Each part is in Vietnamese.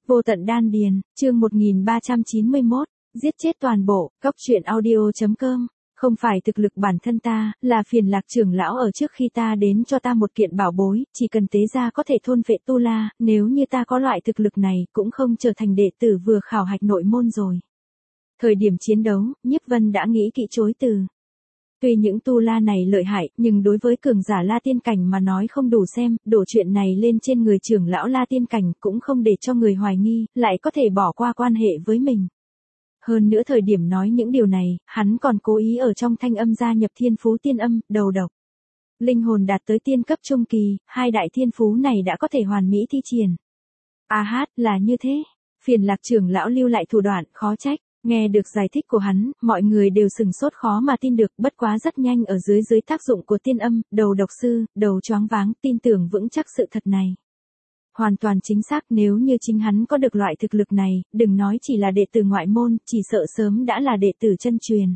Vô tận đan điền, chương 1391, giết chết toàn bộ, Cóc truyện audio.com. Không phải thực lực bản thân ta, là phiền lạc trưởng lão ở trước khi ta đến cho ta một kiện bảo bối, chỉ cần tế ra có thể thôn vệ tu la, nếu như ta có loại thực lực này cũng không trở thành đệ tử vừa khảo hạch nội môn rồi. Thời điểm chiến đấu, Nhiếp Vân đã nghĩ kỹ chối từ. Tuy những tu la này lợi hại, nhưng đối với cường giả La Tiên Cảnh mà nói không đủ xem, đổ chuyện này lên trên người trưởng lão La Tiên Cảnh cũng không để cho người hoài nghi, lại có thể bỏ qua quan hệ với mình. Hơn nữa thời điểm nói những điều này, hắn còn cố ý ở trong thanh âm gia nhập thiên phú tiên âm, đầu độc. Linh hồn đạt tới tiên cấp trung kỳ, hai đại thiên phú này đã có thể hoàn mỹ thi triển. Là như thế. Phiền lạc trưởng lão lưu lại thủ đoạn, khó trách. Nghe được giải thích của hắn, mọi người đều sừng sốt khó mà tin được, bất quá rất nhanh ở dưới tác dụng của tiên âm, đầu độc sư, đầu choáng váng, tin tưởng vững chắc sự thật này. Hoàn toàn chính xác, nếu như chính hắn có được loại thực lực này, đừng nói chỉ là đệ tử ngoại môn, chỉ sợ sớm đã là đệ tử chân truyền.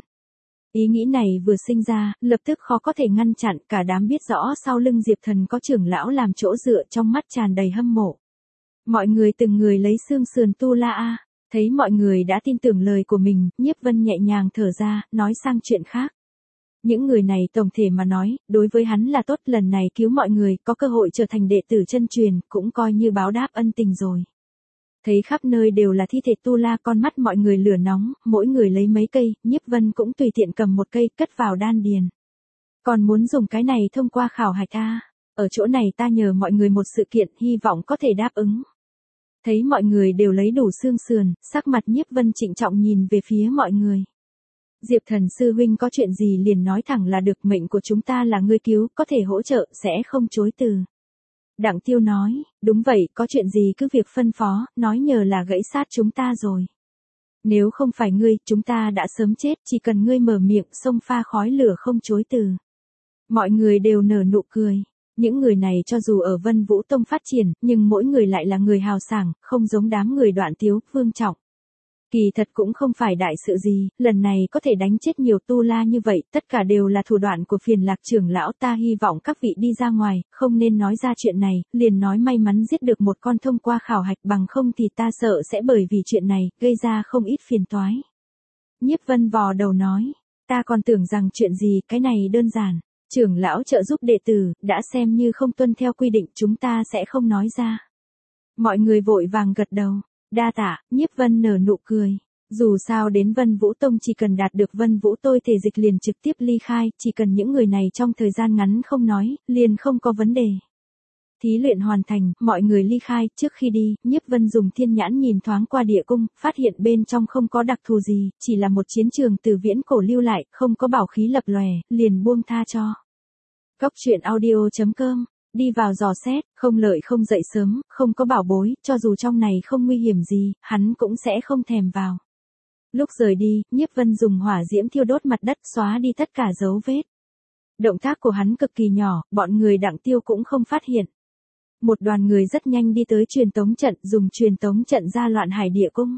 Ý nghĩ này vừa sinh ra, lập tức khó có thể ngăn chặn, cả đám biết rõ sau lưng Diệp Thần có trưởng lão làm chỗ dựa, trong mắt tràn đầy hâm mộ. Mọi người từng người lấy xương sườn tu la. Thấy mọi người đã tin tưởng lời của mình, Nhiếp Vân nhẹ nhàng thở ra, nói sang chuyện khác. Những người này tổng thể mà nói, đối với hắn là tốt, lần này cứu mọi người, có cơ hội trở thành đệ tử chân truyền, cũng coi như báo đáp ân tình rồi. Thấy khắp nơi đều là thi thể tu la, con mắt mọi người lửa nóng, mỗi người lấy mấy cây, Nhiếp Vân cũng tùy tiện cầm một cây, cất vào đan điền. Còn muốn dùng cái này thông qua khảo hạch ở chỗ này ta nhờ mọi người một sự kiện, hy vọng có thể đáp ứng. Thấy mọi người đều lấy đủ xương sườn, sắc mặt Nhiếp Vân trịnh trọng nhìn về phía mọi người. Diệp Thần sư huynh có chuyện gì liền nói thẳng là được, mệnh của chúng ta là ngươi cứu, có thể hỗ trợ, sẽ không chối từ. Đặng Tiêu nói, đúng vậy, có chuyện gì cứ việc phân phó, nói nhờ là gãy sát chúng ta rồi. Nếu không phải ngươi, chúng ta đã sớm chết, chỉ cần ngươi mở miệng, xông pha khói lửa không chối từ. Mọi người đều nở nụ cười. Những người này cho dù ở Vân Vũ Tông phát triển, nhưng mỗi người lại là người hào sảng, không giống đám người Đoạn Tiếu, Vương Trọng. Kỳ thật cũng không phải đại sự gì, lần này có thể đánh chết nhiều tu la như vậy, tất cả đều là thủ đoạn của phiền lạc trưởng lão, ta hy vọng các vị đi ra ngoài, không nên nói ra chuyện này, liền nói may mắn giết được một con thông qua khảo hạch, bằng không thì ta sợ sẽ bởi vì chuyện này, gây ra không ít phiền toái. Nhiếp Vân vò đầu nói, ta còn tưởng rằng chuyện gì, cái này đơn giản. Trưởng lão trợ giúp đệ tử, đã xem như không tuân theo quy định, chúng ta sẽ không nói ra. Mọi người vội vàng gật đầu, đa tạ, Nhiếp Vân nở nụ cười. Dù sao đến Vân Vũ Tông chỉ cần đạt được Vân Vũ tôi thể dịch liền trực tiếp ly khai, chỉ cần những người này trong thời gian ngắn không nói, liền không có vấn đề. Thí luyện hoàn thành, mọi người ly khai, trước khi đi, Nhiếp Vân dùng thiên nhãn nhìn thoáng qua địa cung, phát hiện bên trong không có đặc thù gì, chỉ là một chiến trường từ viễn cổ lưu lại, không có bảo khí lập lòe, liền buông tha cho. Cóc truyện audio.com, đi vào dò xét, không lợi không dậy sớm, không có bảo bối, cho dù trong này không nguy hiểm gì, hắn cũng sẽ không thèm vào. Lúc rời đi, Nhiếp Vân dùng hỏa diễm thiêu đốt mặt đất, xóa đi tất cả dấu vết. Động tác của hắn cực kỳ nhỏ, bọn người Đặng Tiêu cũng không phát hiện. Một đoàn người rất nhanh đi tới truyền tống trận, dùng truyền tống trận ra loạn hải địa cung.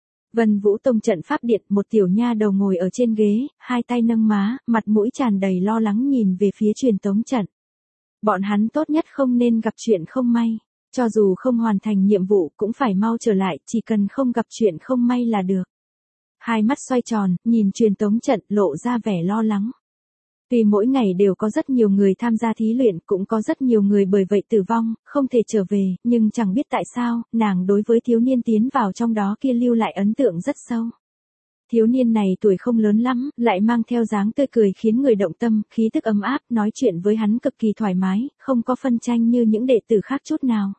Vân Vũ Tông trận pháp điện, một tiểu nha đầu ngồi ở trên ghế, hai tay nâng má, mặt mũi tràn đầy lo lắng nhìn về phía truyền tống trận. Bọn hắn tốt nhất không nên gặp chuyện không may, cho dù không hoàn thành nhiệm vụ cũng phải mau trở lại, chỉ cần không gặp chuyện không may là được. Hai mắt xoay tròn, nhìn truyền tống trận, lộ ra vẻ lo lắng. Tuy mỗi ngày đều có rất nhiều người tham gia thí luyện, cũng có rất nhiều người bởi vậy tử vong, không thể trở về, nhưng chẳng biết tại sao, nàng đối với thiếu niên tiến vào trong đó kia lưu lại ấn tượng rất sâu. Thiếu niên này tuổi không lớn lắm, lại mang theo dáng tươi cười khiến người động tâm, khí tức ấm áp, nói chuyện với hắn cực kỳ thoải mái, không có phân tranh như những đệ tử khác chút nào.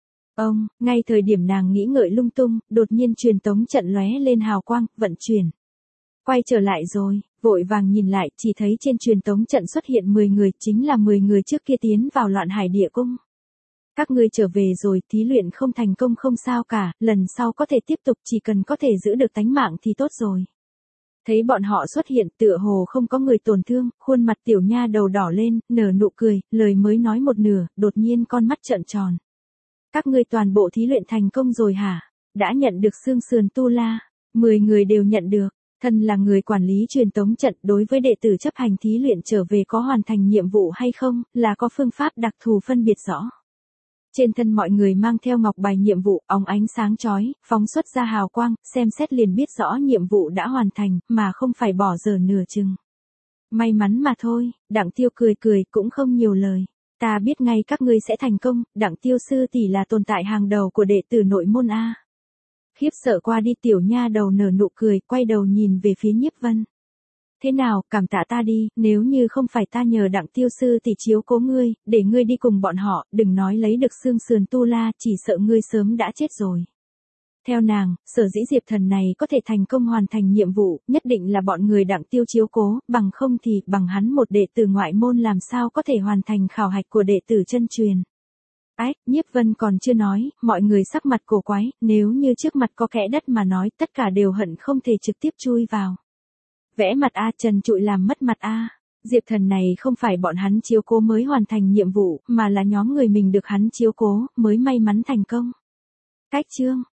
Ngay thời điểm nàng nghĩ ngợi lung tung, đột nhiên truyền tống trận lóe lên hào quang, vận chuyển. Quay trở lại rồi, vội vàng nhìn lại, chỉ thấy trên truyền tống trận xuất hiện 10 người, chính là 10 người trước kia tiến vào loạn hải địa cung. Các ngươi trở về rồi, thí luyện không thành công không sao cả, lần sau có thể tiếp tục, chỉ cần có thể giữ được tánh mạng thì tốt rồi. Thấy bọn họ xuất hiện, tựa hồ không có người tổn thương, khuôn mặt tiểu nha đầu đỏ lên, nở nụ cười, lời mới nói một nửa, đột nhiên con mắt trợn tròn. Các ngươi toàn bộ thí luyện thành công rồi hả? Đã nhận được xương sườn tu la, 10 người đều nhận được. Thân là người quản lý truyền tống trận, đối với đệ tử chấp hành thí luyện trở về có hoàn thành nhiệm vụ hay không, là có phương pháp đặc thù phân biệt rõ. Trên thân mọi người mang theo ngọc bài nhiệm vụ, óng ánh sáng chói, phóng xuất ra hào quang, xem xét liền biết rõ nhiệm vụ đã hoàn thành, mà không phải bỏ dở nửa chừng. May mắn mà thôi, Đặng Tiêu cười cười cũng không nhiều lời. Ta biết ngay các ngươi sẽ thành công, Đặng Tiêu sư tỷ là tồn tại hàng đầu của đệ tử nội môn A. Khiếp sợ qua đi tiểu nha đầu nở nụ cười, quay đầu nhìn về phía Nhiếp Vân. Thế nào, cảm tạ ta đi, nếu như không phải ta nhờ Đặng Tiêu sư tỷ chiếu cố ngươi, để ngươi đi cùng bọn họ, đừng nói lấy được xương sườn tu la, chỉ sợ ngươi sớm đã chết rồi. Theo nàng, sở dĩ Diệp Thần này có thể thành công hoàn thành nhiệm vụ, nhất định là bọn người Đặng Tiêu chiếu cố, bằng không thì, bằng hắn một đệ tử ngoại môn làm sao có thể hoàn thành khảo hạch của đệ tử chân truyền. Ách, Nhiếp Vân còn chưa nói, mọi người sắc mặt cổ quái, nếu như trước mặt có kẽ đất mà nói, tất cả đều hận không thể trực tiếp chui vào. Vẽ mặt A, trần trụi làm mất mặt A. Diệp Thần này không phải bọn hắn chiếu cố mới hoàn thành nhiệm vụ, mà là nhóm người mình được hắn chiếu cố, mới may mắn thành công. Cách chương